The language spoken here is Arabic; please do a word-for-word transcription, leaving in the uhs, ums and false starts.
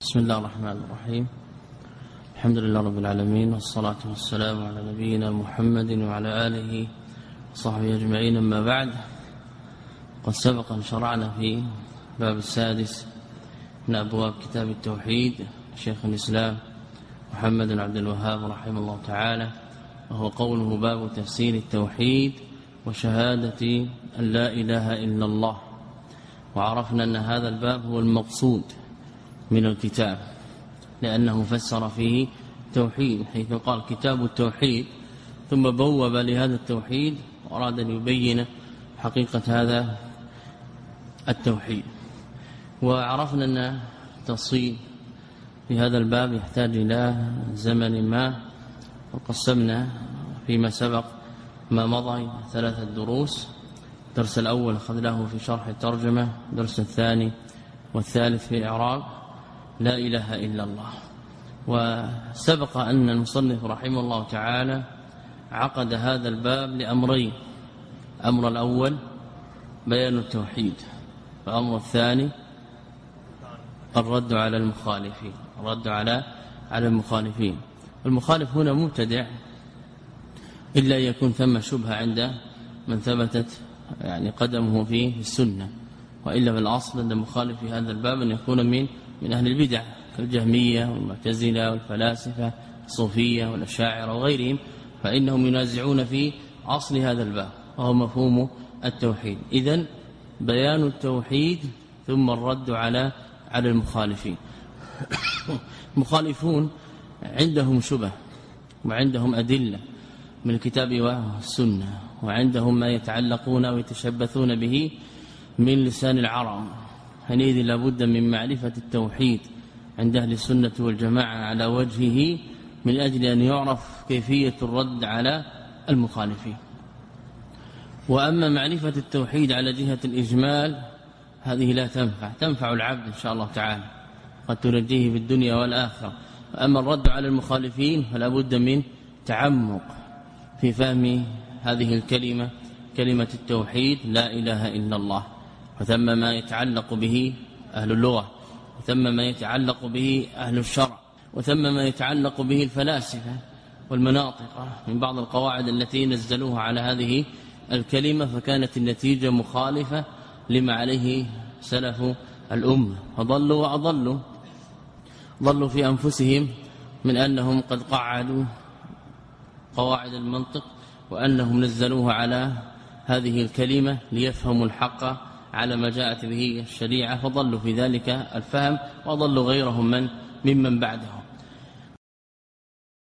بسم الله الرحمن الرحيم. الحمد لله رب العالمين، والصلاة والسلام على نبينا محمد وعلى آله وصحبه أجمعين. أما بعد، قد سبق أن شرعنا في باب السادس من أبواب كتاب التوحيد شيخ الإسلام محمد بن عبد الوهاب رحمه الله تعالى، وهو قوله باب تفسير التوحيد وشهادة أن لا إله إلا الله. وعرفنا أن هذا الباب هو المقصود من الكتاب، لأنه فسر فيه توحيد، حيث قال كتاب التوحيد ثم بوب لهذا التوحيد وأراد أن يبين حقيقة هذا التوحيد. وعرفنا أن التفصيل في هذا الباب يحتاج إلى زمن ما، وقسمنا فيما سبق ما مضى ثلاثة دروس. الدرس الأول أخذناه في شرح الترجمة، الدرس الثاني والثالث في إعراب لا إله إلا الله. وسبق أن المصنف رحمه الله تعالى عقد هذا الباب لأمرين: أمر الأول بيان التوحيد، وأمر الثاني الرد على المخالفين الرد على على المخالفين. المخالف هنا مبتدع، إلا يكون ثم شبهة عند من ثبتت يعني قدمه في السنة، وإلا بالأصل أن المخالف في هذا الباب أن يكون من من أهل البدع كالجهمية والمعتزلة والفلاسفة الصوفية والأشاعرة وغيرهم، فإنهم ينازعون في أصل هذا الباب وهو مفهوم التوحيد. إذن بيان التوحيد ثم الرد على على المخالفين. مخالفون عندهم شبه، وعندهم أدلة من الكتاب والسنة، وعندهم ما يتعلقون ويتشبثون به من لسان العرب. حينئذ لابد من معرفة التوحيد عند أهل السنة والجماعة على وجهه، من أجل أن يعرف كيفية الرد على المخالفين. وأما معرفة التوحيد على جهة الإجمال هذه لا تنفع تنفع العبد إن شاء الله تعالى، قد تنجيه في الدنيا والآخرة. وأما الرد على المخالفين فلا بد من تعمق في فهم هذه الكلمة، كلمة التوحيد لا إله إلا الله، وثم ما يتعلق به أهل اللغة، وثم ما يتعلق به أهل الشرع، وثم ما يتعلق به الفلاسفة والمناطق من بعض القواعد التي نزلوها على هذه الكلمة، فكانت النتيجة مخالفة لما عليه سلف الأمة، فضلوا وأضلوا. ضلوا في أنفسهم من أنهم قد قعدوا قواعد المنطق، وأنهم نزلوها على هذه الكلمة ليفهموا الحق على ما جاءت به الشريعة، فضلوا في ذلك الفهم، وضلوا غيرهم من ممن بعدهم.